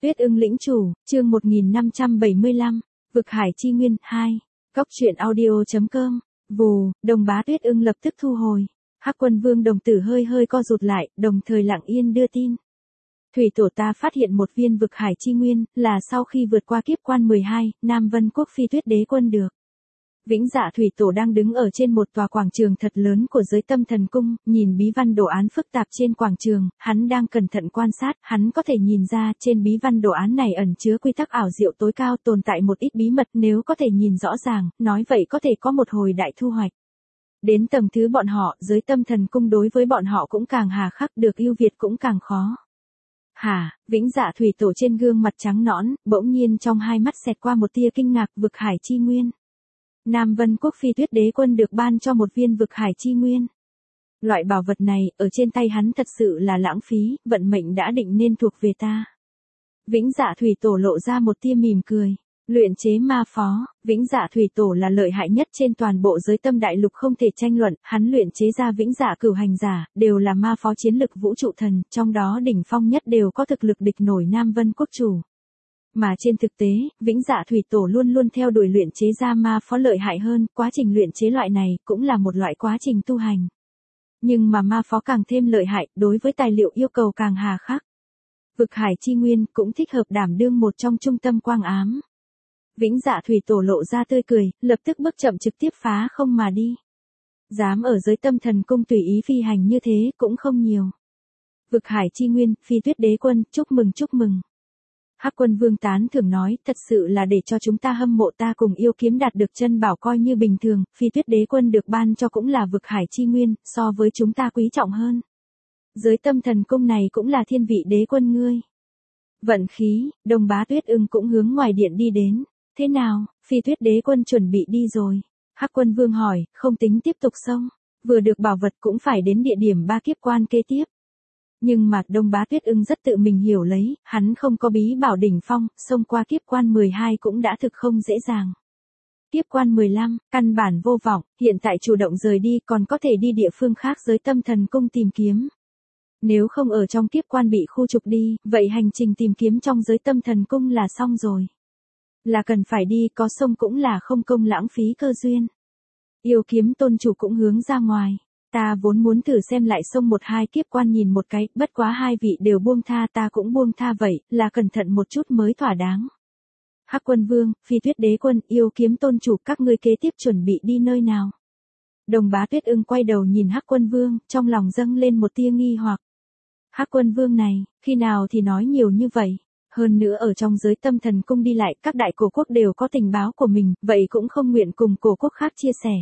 Tuyết ưng lĩnh chủ, chương 1575, Vực Hải Chi Nguyên, 2. Cóc truyện audio.com. Vù, Đồng Bá Tuyết ưng lập tức thu hồi. Hắc Quân Vương đồng tử hơi hơi co rụt lại, đồng thời lặng yên đưa tin. Thủy tổ ta phát hiện một viên vực hải chi nguyên, là sau khi vượt qua kiếp quan 12, Nam Vân Quốc Phi Tuyết Đế quân được. Vĩnh Dạ Thủy tổ đang đứng ở trên một tòa quảng trường thật lớn của giới Tâm Thần Cung, nhìn bí văn đồ án phức tạp trên quảng trường, hắn đang cẩn thận quan sát, hắn có thể nhìn ra trên bí văn đồ án này ẩn chứa quy tắc ảo diệu tối cao, tồn tại một ít bí mật, nếu có thể nhìn rõ ràng, nói vậy có thể có một hồi đại thu hoạch. Đến tầng thứ bọn họ, giới Tâm Thần Cung đối với bọn họ cũng càng hà khắc, được ưu việt cũng càng khó. Hả, Vĩnh Dạ Thủy tổ trên gương mặt trắng nõn, bỗng nhiên trong hai mắt xẹt qua một tia kinh ngạc. Vực hải chi nguyên. Nam Vân Quốc Phi Tuyết Đế quân được ban cho một viên vực hải chi nguyên. Loại bảo vật này, ở trên tay hắn thật sự là lãng phí, vận mệnh đã định nên thuộc về ta. Vĩnh Dạ Thủy tổ lộ ra một tia mỉm cười. Luyện chế ma phó, Vĩnh Dạ Thủy tổ là lợi hại nhất trên toàn bộ giới Tâm Đại Lục không thể tranh luận, hắn luyện chế ra Vĩnh Dạ Cửu Hành Giả, đều là ma phó chiến lực vũ trụ thần, trong đó đỉnh phong nhất đều có thực lực địch nổi Nam Vân Quốc chủ. Mà trên thực tế, Vĩnh Dạ Thủy tổ luôn luôn theo đuổi luyện chế ra ma phó lợi hại hơn, quá trình luyện chế loại này cũng là một loại quá trình tu hành. Nhưng mà ma phó càng thêm lợi hại, đối với tài liệu yêu cầu càng hà khắc. Vực hải chi nguyên cũng thích hợp đảm đương một trong trung tâm quang ám. Vĩnh Dạ Thủy tổ lộ ra tươi cười, lập tức bước chậm trực tiếp phá không mà đi. Dám ở giới Tâm Thần Cung tùy ý phi hành như thế cũng không nhiều. Vực hải chi nguyên, Phi Tuyết Đế quân, chúc mừng chúc mừng. Hắc Quân Vương tán thưởng nói, thật sự là để cho chúng ta hâm mộ, ta cùng yêu kiếm đạt được chân bảo coi như bình thường, Phi Tuyết Đế quân được ban cho cũng là vực hải chi nguyên, so với chúng ta quý trọng hơn. Giới Tâm Thần Cung này cũng là thiên vị đế quân ngươi. Vận khí, Đồng Bá Tuyết ưng cũng hướng ngoài điện đi đến. Thế nào, Phi Tuyết Đế quân chuẩn bị đi rồi? Hắc Quân Vương hỏi, không tính tiếp tục xông, vừa được bảo vật cũng phải đến địa điểm 3 kiếp quan kế tiếp. Nhưng mà Đồng Bá Tuyết ưng rất tự mình hiểu lấy, hắn không có bí bảo đỉnh phong, xông qua kiếp quan 12 cũng đã thực không dễ dàng. Kiếp quan 15, căn bản vô vọng, hiện tại chủ động rời đi còn có thể đi địa phương khác giới Tâm Thần Cung tìm kiếm. Nếu không ở trong kiếp quan bị khu trục đi, vậy hành trình tìm kiếm trong giới Tâm Thần Cung là xong rồi. Là cần phải đi, có sông cũng là không công lãng phí cơ duyên. Yêu kiếm tôn chủ cũng hướng ra ngoài. Ta vốn muốn thử xem lại sông 1-2 kiếp quan nhìn một cái, bất quá hai vị đều buông tha, ta cũng buông tha, vậy là cẩn thận một chút mới thỏa đáng. Hắc Quân Vương, Phi Tuyết Đế quân, yêu kiếm tôn chủ, các ngươi kế tiếp chuẩn bị đi nơi nào? Đồng Bá Tuyết ưng quay đầu nhìn Hắc Quân Vương, trong lòng dâng lên một tia nghi hoặc. Hắc Quân Vương này, khi nào thì nói nhiều như vậy? Hơn nữa ở trong giới Tâm Thần Cung đi lại, các đại cổ quốc đều có tình báo của mình, vậy cũng không nguyện cùng cổ quốc khác chia sẻ.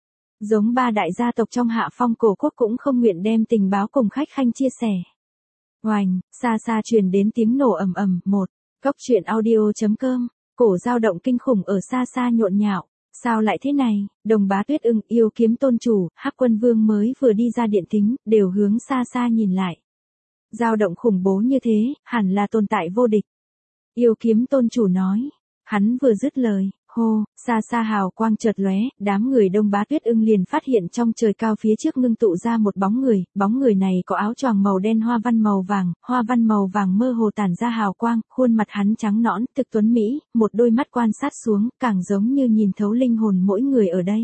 Giống 3 đại gia tộc trong Hạ Phong cổ quốc cũng không nguyện đem tình báo cùng khách khanh chia sẻ. Oành, xa xa truyền đến tiếng nổ ầm ầm. Một, Cóc truyện audio.com, cổ dao động kinh khủng ở xa xa nhộn nhạo. Sao lại thế này? Đồng Bá Tuyết ưng, yêu kiếm tôn chủ, Hắc Quân Vương mới vừa đi ra điện thính, đều hướng xa xa nhìn lại. Dao động khủng bố như thế, hẳn là tồn tại vô địch. Yêu kiếm tôn chủ nói. Hắn vừa dứt lời, hô, xa xa hào quang chợt lóe, đám người Đồng Bá Tuyết ưng liền phát hiện trong trời cao phía trước ngưng tụ ra một bóng người này có áo choàng màu đen hoa văn màu vàng mơ hồ tản ra hào quang, khuôn mặt hắn trắng nõn, thực tuấn mỹ, một đôi mắt quan sát xuống, càng giống như nhìn thấu linh hồn mỗi người ở đây.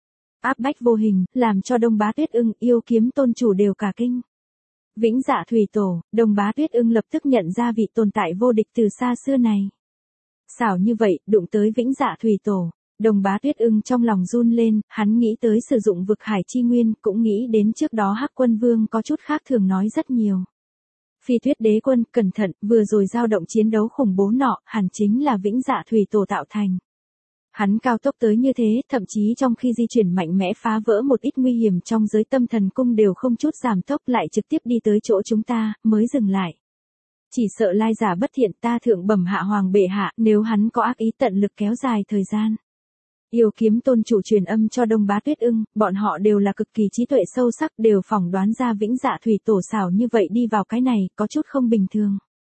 Áp bách vô hình, làm cho Đồng Bá Tuyết ưng, yêu kiếm tôn chủ đều cả kinh. Vĩnh Dạ Thủy tổ, Đồng Bá Tuyết ưng lập tức nhận ra vị tồn tại vô địch từ xa xưa này. Xảo như vậy, đụng tới Vĩnh Dạ Thủy tổ, Đồng Bá Tuyết ưng trong lòng run lên, hắn nghĩ tới sử dụng vực hải chi nguyên, cũng nghĩ đến trước đó Hắc Quân Vương có chút khác thường nói rất nhiều. Phi Tuyết Đế quân, cẩn thận, vừa rồi dao động chiến đấu khủng bố nọ, hẳn chính là Vĩnh Dạ Thủy tổ tạo thành. Hắn cao tốc tới như thế, thậm chí trong khi di chuyển mạnh mẽ phá vỡ một ít nguy hiểm trong giới Tâm Thần Cung đều không chút giảm tốc, lại trực tiếp đi tới chỗ chúng ta, mới dừng lại. Chỉ sợ lai giả bất thiện, ta thượng bẩm hạ hoàng bệ hạ, nếu hắn có ác ý tận lực kéo dài thời gian. Yêu kiếm tôn chủ truyền âm cho Đồng Bá Tuyết ưng, bọn họ đều là cực kỳ trí tuệ sâu sắc, đều phỏng đoán ra Vĩnh Dạ Thủy tổ xảo như vậy đi vào cái này, có chút không bình thường.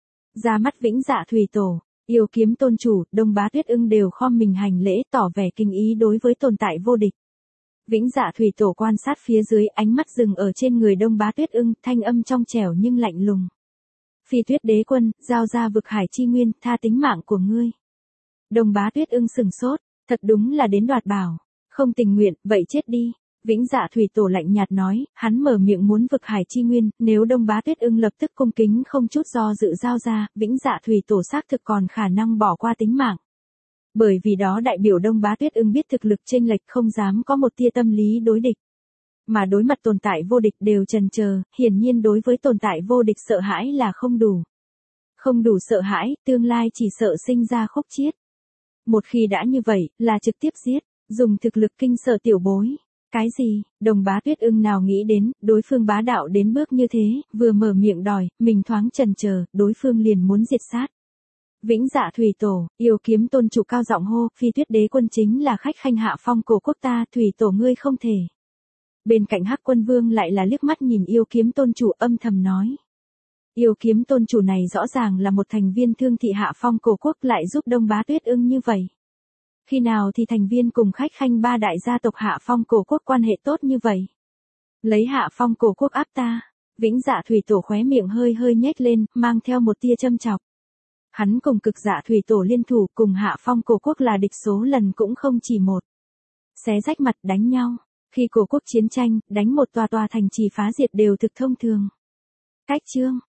Ra mắt Vĩnh Dạ Thủy tổ, yêu kiếm tôn chủ, Đồng Bá Tuyết ưng đều khom mình hành lễ, tỏ vẻ kinh ý đối với tồn tại vô địch. Vĩnh Dạ Thủy tổ quan sát phía dưới, ánh mắt dừng ở trên người Đồng Bá Tuyết ưng, thanh âm trong trẻo nhưng lạnh lùng. Phi Tuyết Đế quân, giao ra vực hải chi nguyên, tha tính mạng của ngươi. Đồng Bá Tuyết Ưng sừng sốt, thật đúng là đến đoạt bảo. Không tình nguyện, vậy chết đi. Vĩnh Dạ Thủy Tổ lạnh nhạt nói, hắn mở miệng muốn vực hải chi nguyên, nếu Đông Bá Tuyết Ưng lập tức cung kính không chút do dự giao ra, Vĩnh Dạ Thủy Tổ xác thực còn khả năng bỏ qua tính mạng. Bởi vì đó đại biểu Đông Bá Tuyết Ưng biết thực lực chênh lệch không dám có một tia tâm lý đối địch. Mà đối mặt tồn tại vô địch đều chần chờ, hiển nhiên đối với tồn tại vô địch sợ hãi là không đủ. Không đủ sợ hãi, tương lai chỉ sợ sinh ra khúc chiết. Một khi đã như vậy, là trực tiếp giết, dùng thực lực kinh sợ tiểu bối. Cái gì, Đồng Bá Tuyết Ưng nào nghĩ đến, đối phương bá đạo đến bước như thế, vừa mở miệng đòi, mình thoáng chần chờ, đối phương liền muốn diệt sát. Vĩnh Dạ Thủy Tổ, Yêu Kiếm Tôn chủ cao giọng hô, Phi Tuyết Đế quân chính là khách khanh hạ phong cổ quốc ta, Thủy Tổ ngươi không thể. Bên cạnh Hắc Quân Vương lại là liếc mắt nhìn Yêu Kiếm Tôn chủ âm thầm nói. Yêu Kiếm Tôn chủ này rõ ràng là một thành viên Thương thị hạ phong cổ quốc lại giúp Đông Bá Tuyết Ưng như vậy. Khi nào thì thành viên cùng khách khanh ba đại gia tộc hạ phong cổ quốc quan hệ tốt như vậy? Lấy hạ phong cổ quốc áp ta. Vĩnh Dạ Thủy Tổ khóe miệng hơi hơi nhếch lên, mang theo một tia châm chọc. Hắn cùng Cực Dạ Thủy Tổ liên thủ cùng hạ phong cổ quốc là địch số lần cũng không chỉ một. Xé rách mặt đánh nhau. Khi cổ quốc chiến tranh, đánh một tòa thành trì phá diệt đều thực thông thường. Cách chương.